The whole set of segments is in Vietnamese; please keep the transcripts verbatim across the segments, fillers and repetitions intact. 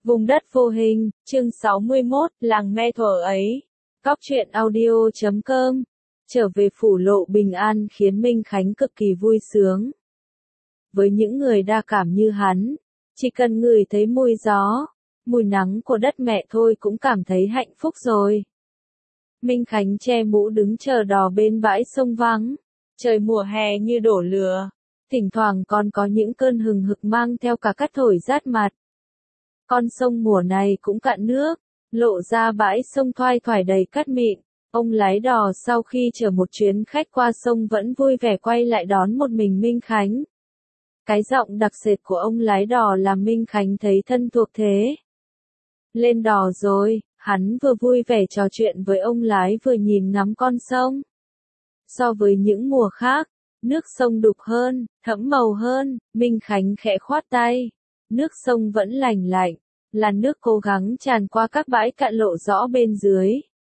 Vùng đất vô hình, chương sáu mươi mốt, làng me thuở ấy. Góc truyện audio chấm com. Trở về phủ lộ bình an khiến Minh Khánh cực kỳ vui sướng. Với những người đa cảm như hắn, chỉ cần ngửi thấy mùi gió, mùi nắng của đất mẹ thôi cũng cảm thấy hạnh phúc rồi. Minh Khánh che mũ đứng chờ đò bên bãi sông vắng. Trời mùa hè như đổ lửa, thỉnh thoảng còn có những cơn hừng hực mang theo cả cát thổi rát mặt. Con sông mùa này cũng cạn nước, lộ ra bãi sông thoai thoải đầy cát mịn. Ông lái đò sau khi chở một chuyến khách qua sông vẫn vui vẻ quay lại đón một mình Minh Khánh. Cái giọng đặc sệt của ông lái đò làm Minh Khánh thấy thân thuộc thế. Lên đò rồi, hắn vừa vui vẻ trò chuyện với ông lái vừa nhìn ngắm con sông. So với những mùa khác, nước sông đục hơn, thẫm màu hơn, Minh Khánh khẽ khoát tay. Nước sông vẫn lành lạnh, làn nước cố gắng tràn qua các bãi cạn lộ rõ bên dưới.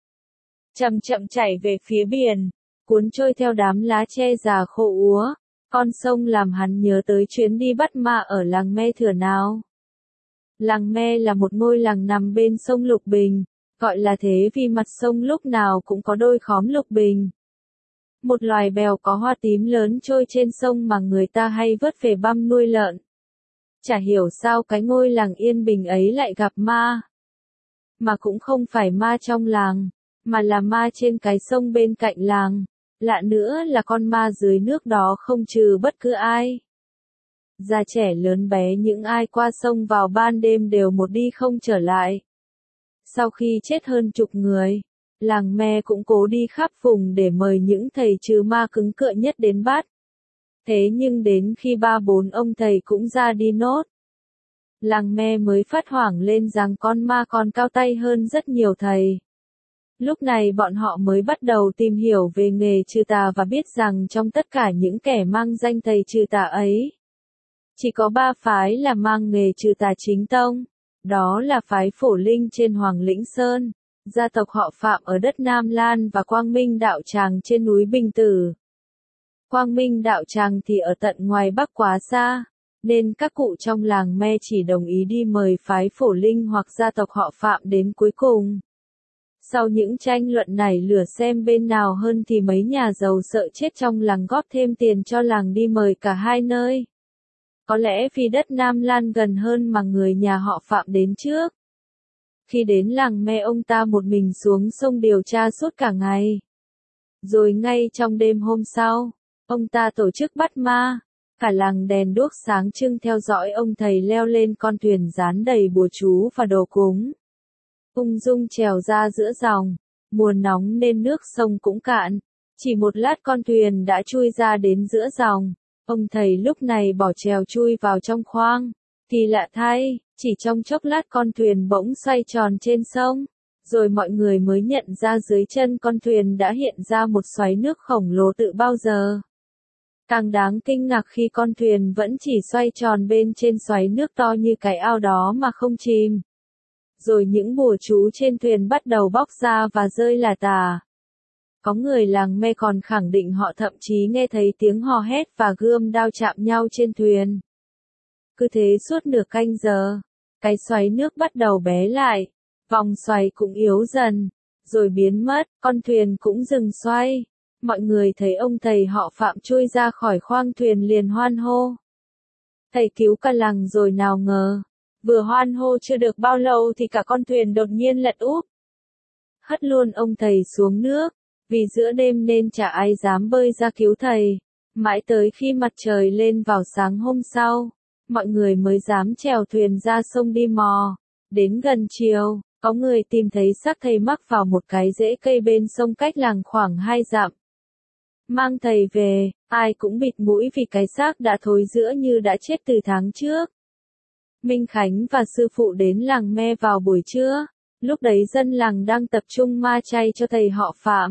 Chậm chậm chảy về phía biển, cuốn trôi theo đám lá tre già khô úa. Con sông làm hắn nhớ tới chuyến đi bắt ma ở làng Me Thừa nào. Làng Me là một ngôi làng nằm bên sông Lục Bình, gọi là thế vì mặt sông lúc nào cũng có đôi khóm lục bình. Một loài bèo có hoa tím lớn trôi trên sông mà người ta hay vớt về băm nuôi lợn. Chả hiểu sao cái ngôi làng yên bình ấy lại gặp ma. Mà cũng không phải ma trong làng, mà là ma trên cái sông bên cạnh làng. Lạ nữa là con ma dưới nước đó không trừ bất cứ ai. Già trẻ lớn bé những ai qua sông vào ban đêm đều một đi không trở lại. Sau khi chết hơn chục người, làng Me cũng cố đi khắp vùng để mời những thầy trừ ma cứng cựa nhất đến bắt. Thế nhưng đến khi ba bốn ông thầy cũng ra đi nốt, làng Me mới phát hoảng lên rằng con ma còn cao tay hơn rất nhiều thầy. Lúc này bọn họ mới bắt đầu tìm hiểu về nghề trừ tà và biết rằng trong tất cả những kẻ mang danh thầy trừ tà ấy, chỉ có ba phái là mang nghề trừ tà chính tông. Đó là phái Phổ Linh trên Hoàng Lĩnh Sơn, gia tộc họ Phạm ở đất Nam Lan và Quang Minh Đạo Tràng trên núi Bình Tử. Quang Minh Đạo Tràng thì ở tận ngoài Bắc quá xa, nên các cụ trong làng Me chỉ đồng ý đi mời phái Phổ Linh hoặc gia tộc họ Phạm đến cuối cùng. Sau những tranh luận nảy lửa xem bên nào hơn thì mấy nhà giàu sợ chết trong làng góp thêm tiền cho làng đi mời cả hai nơi. Có lẽ vì đất Nam Lan gần hơn mà người nhà họ Phạm đến trước. Khi đến làng Me ông ta một mình xuống sông điều tra suốt cả ngày. Rồi ngay trong đêm hôm sau, ông ta tổ chức bắt ma. Cả làng đèn đuốc sáng trưng theo dõi ông thầy leo lên con thuyền dán đầy bùa chú và đồ cúng. Ung dung trèo ra giữa dòng, mùa nóng nên nước sông cũng cạn. Chỉ một lát con thuyền đã chui ra đến giữa dòng. Ông thầy lúc này bỏ chèo chui vào trong khoang. Kỳ lạ thay, chỉ trong chốc lát con thuyền bỗng xoay tròn trên sông. Rồi mọi người mới nhận ra dưới chân con thuyền đã hiện ra một xoáy nước khổng lồ tự bao giờ. Càng đáng kinh ngạc khi con thuyền vẫn chỉ xoay tròn bên trên xoáy nước to như cái ao đó mà không chìm. Rồi những bùa chú trên thuyền bắt đầu bóc ra và rơi lả tả. Có người làng Me còn khẳng định họ thậm chí nghe thấy tiếng hò hét và gươm đao chạm nhau trên thuyền. Cứ thế suốt nửa canh giờ, cái xoáy nước bắt đầu bé lại, vòng xoáy cũng yếu dần, rồi biến mất, con thuyền cũng dừng xoay. Mọi người thấy ông thầy họ Phạm chui ra khỏi khoang thuyền liền hoan hô. Thầy cứu cả làng rồi nào ngờ, vừa hoan hô chưa được bao lâu thì cả con thuyền đột nhiên lật úp. Hất luôn ông thầy xuống nước, vì giữa đêm nên chả ai dám bơi ra cứu thầy. Mãi tới khi mặt trời lên vào sáng hôm sau, mọi người mới dám chèo thuyền ra sông đi mò. Đến gần chiều, có người tìm thấy xác thầy mắc vào một cái rễ cây bên sông cách làng khoảng hai dặm. Mang thầy về, ai cũng bịt mũi vì cái xác đã thối rữa như đã chết từ tháng trước. Minh Khánh và sư phụ đến làng Me vào buổi trưa, lúc đấy dân làng đang tập trung ma chay cho thầy họ Phạm.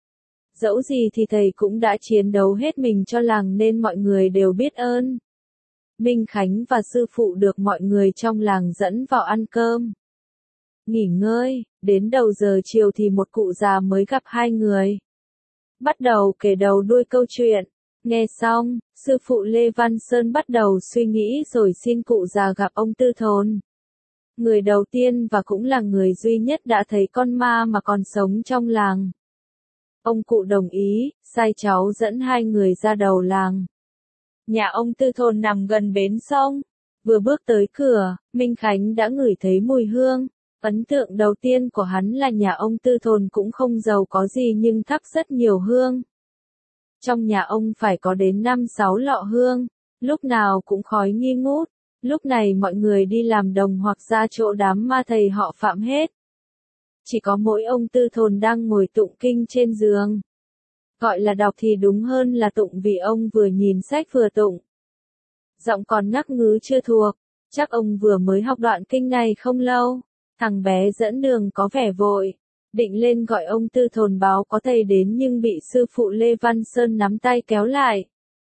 Dẫu gì thì thầy cũng đã chiến đấu hết mình cho làng nên mọi người đều biết ơn. Minh Khánh và sư phụ được mọi người trong làng dẫn vào ăn cơm. Nghỉ ngơi, đến đầu giờ chiều thì một cụ già mới gặp hai người. Bắt đầu kể đầu đuôi câu chuyện. Nghe xong, sư phụ Lê Văn Sơn bắt đầu suy nghĩ rồi xin cụ già gặp ông Tư Thốn. người đầu tiên và cũng là người duy nhất đã thấy con ma mà còn sống trong làng. Ông cụ đồng ý, sai cháu dẫn hai người ra đầu làng. Nhà ông Tư Thồn nằm gần bến sông. Vừa bước tới cửa, Minh Khánh đã ngửi thấy mùi hương. Ấn tượng đầu tiên của hắn là nhà ông Tư Thồn cũng không giàu có gì nhưng thắp rất nhiều hương. Trong nhà ông phải có đến năm sáu lọ hương, lúc nào cũng khói nghi ngút. Lúc này mọi người đi làm đồng hoặc ra chỗ đám ma thầy họ Phạm hết. Chỉ có mỗi ông Tư Thồn đang ngồi tụng kinh trên giường. Gọi là đọc thì đúng hơn là tụng vì ông vừa nhìn sách vừa tụng. Giọng còn ngắc ngứ chưa thuộc, chắc ông vừa mới học đoạn kinh này không lâu. Thằng bé dẫn đường có vẻ vội, định lên gọi ông Tư Thồn báo có thầy đến nhưng bị sư phụ Lê Văn Sơn nắm tay kéo lại.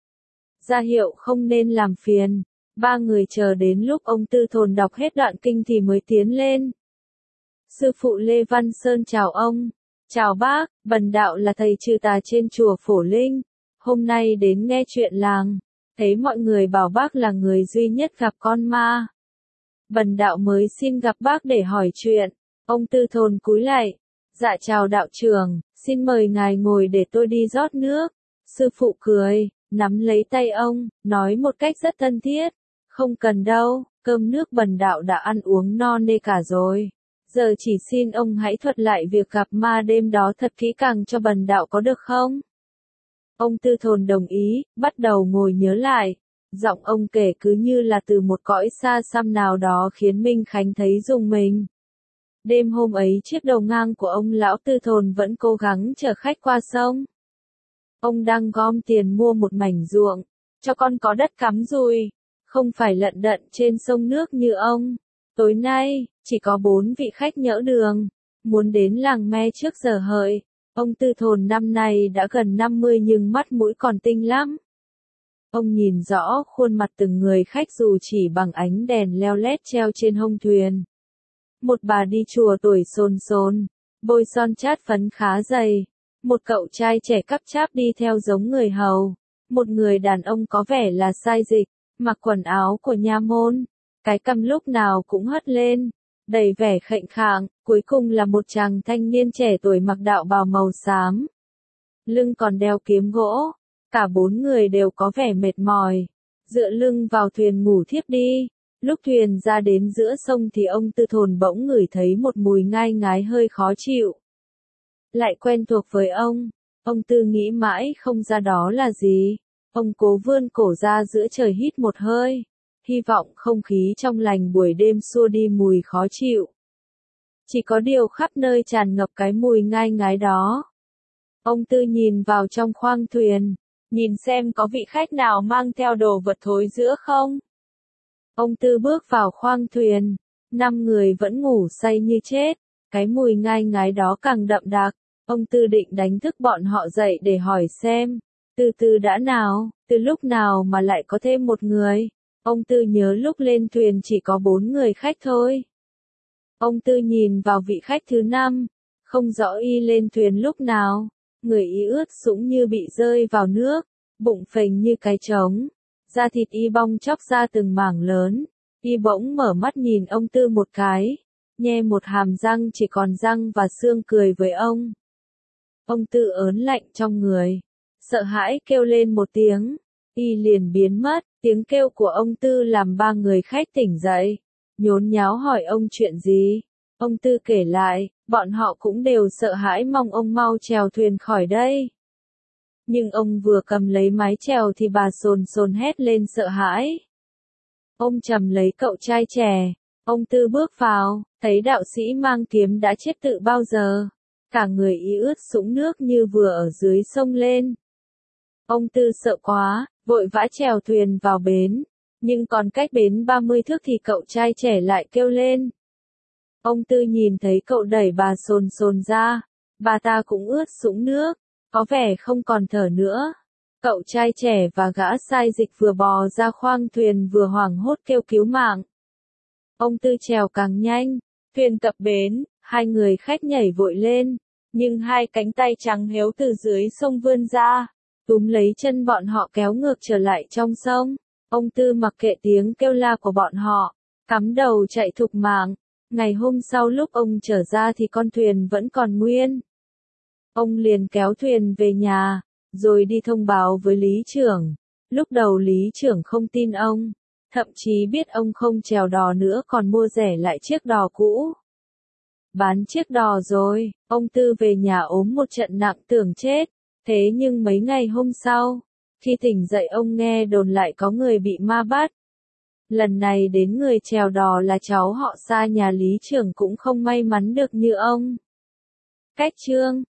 Ra hiệu không nên làm phiền, ba người chờ đến lúc ông Tư Thồn đọc hết đoạn kinh thì mới tiến lên. Sư phụ Lê Văn Sơn chào ông, chào bác, bần đạo là thầy trừ tà trên chùa Phổ Linh, hôm nay đến nghe chuyện làng, thấy mọi người bảo bác là người duy nhất gặp con ma. Bần đạo mới xin gặp bác để hỏi chuyện. Ông Tư Thồn cúi lại. Dạ chào đạo trưởng, xin mời ngài ngồi để tôi đi rót nước. Sư phụ cười, nắm lấy tay ông, nói một cách rất thân thiết. Không cần đâu, cơm nước bần đạo đã ăn uống no nê cả rồi. Giờ chỉ xin ông hãy thuật lại việc gặp ma đêm đó thật kỹ càng cho bần đạo có được không? Ông Tư Thồn đồng ý, bắt đầu ngồi nhớ lại. Giọng ông kể cứ như là từ một cõi xa xăm nào đó khiến Minh Khánh thấy rùng mình. Đêm hôm ấy chiếc đầu ngang của ông lão Tư Thồn vẫn cố gắng chở khách qua sông. Ông đang gom tiền mua một mảnh ruộng, cho con có đất cắm dùi, không phải lận đận trên sông nước như ông. Tối nay, chỉ có bốn vị khách nhỡ đường, muốn đến làng Me trước giờ hợi. Ông Tư Thồn năm nay đã gần năm mươi nhưng mắt mũi còn tinh lắm. Ông nhìn rõ khuôn mặt từng người khách dù chỉ bằng ánh đèn leo lét treo trên hông thuyền. Một bà đi chùa tuổi xồn xồn, bôi son chát phấn khá dày. Một cậu trai trẻ cắp cháp đi theo giống người hầu. Một người đàn ông có vẻ là sai dịch, mặc quần áo của nha môn. Cái cằm lúc nào cũng hất lên, đầy vẻ khệnh khạng. Cuối cùng là một chàng thanh niên trẻ tuổi mặc đạo bào màu xám. Lưng còn đeo kiếm gỗ. Cả bốn người đều có vẻ mệt mỏi, dựa lưng vào thuyền ngủ thiếp đi. Lúc thuyền ra đến giữa sông thì ông Tư Thồn bỗng ngửi thấy một mùi ngai ngái hơi khó chịu. Lại quen thuộc với ông, ông Tư nghĩ mãi không ra đó là gì. Ông cố vươn cổ ra giữa trời hít một hơi, hy vọng không khí trong lành buổi đêm xua đi mùi khó chịu. Chỉ có điều khắp nơi tràn ngập cái mùi ngai ngái đó. Ông Tư nhìn vào trong khoang thuyền. Nhìn xem có vị khách nào mang theo đồ vật thối giữa không? Ông Tư bước vào khoang thuyền. Năm người vẫn ngủ say như chết. Cái mùi ngai ngái đó càng đậm đặc. Ông Tư định đánh thức bọn họ dậy để hỏi xem. Từ từ đã nào, từ lúc nào mà lại có thêm một người? Ông Tư nhớ lúc lên thuyền chỉ có bốn người khách thôi. Ông Tư nhìn vào vị khách thứ năm. Không rõ y lên thuyền lúc nào. Người y ướt sũng như bị rơi vào nước, bụng phình như cái trống, da thịt y bong chóc ra từng mảng lớn. Y bỗng mở mắt nhìn ông Tư một cái, nhe một hàm răng chỉ còn răng và xương cười với ông. Ông Tư ớn lạnh trong người, sợ hãi kêu lên một tiếng, y liền biến mất. Tiếng kêu của ông Tư làm ba người khách tỉnh dậy, nhốn nháo hỏi ông chuyện gì. Ông Tư kể lại, bọn họ cũng đều sợ hãi mong ông mau chèo thuyền khỏi đây. Nhưng ông vừa cầm lấy mái chèo thì bà sồn sồn hét lên sợ hãi. Ông trầm lấy cậu trai trẻ, ông Tư bước vào, thấy đạo sĩ mang kiếm đã chết tự bao giờ. Cả người y ướt sũng nước như vừa ở dưới sông lên. Ông Tư sợ quá, vội vã chèo thuyền vào bến. Nhưng còn cách bến ba mươi thước thì cậu trai trẻ lại kêu lên. Ông Tư nhìn thấy cậu đẩy bà sồn sồn ra, bà ta cũng ướt sũng nước, có vẻ không còn thở nữa. Cậu trai trẻ và gã sai dịch vừa bò ra khoang thuyền vừa hoảng hốt kêu cứu mạng. Ông Tư chèo càng nhanh, thuyền cập bến, hai người khách nhảy vội lên, nhưng hai cánh tay trắng héo từ dưới sông vươn ra, túm lấy chân bọn họ kéo ngược trở lại trong sông. Ông Tư mặc kệ tiếng kêu la của bọn họ, cắm đầu chạy thục mạng. Ngày hôm sau lúc ông trở ra thì con thuyền vẫn còn nguyên. Ông liền kéo thuyền về nhà, rồi đi thông báo với lý trưởng. Lúc đầu lý trưởng không tin ông, thậm chí biết ông không chèo đò nữa còn mua rẻ lại chiếc đò cũ. Bán chiếc đò rồi, ông Tư về nhà ốm một trận nặng tưởng chết. Thế nhưng mấy ngày hôm sau, khi tỉnh dậy ông nghe đồn lại có người bị ma bắt. Lần này đến người chèo đò là cháu họ xa nhà lý trưởng cũng không may mắn được như ông. Cách chương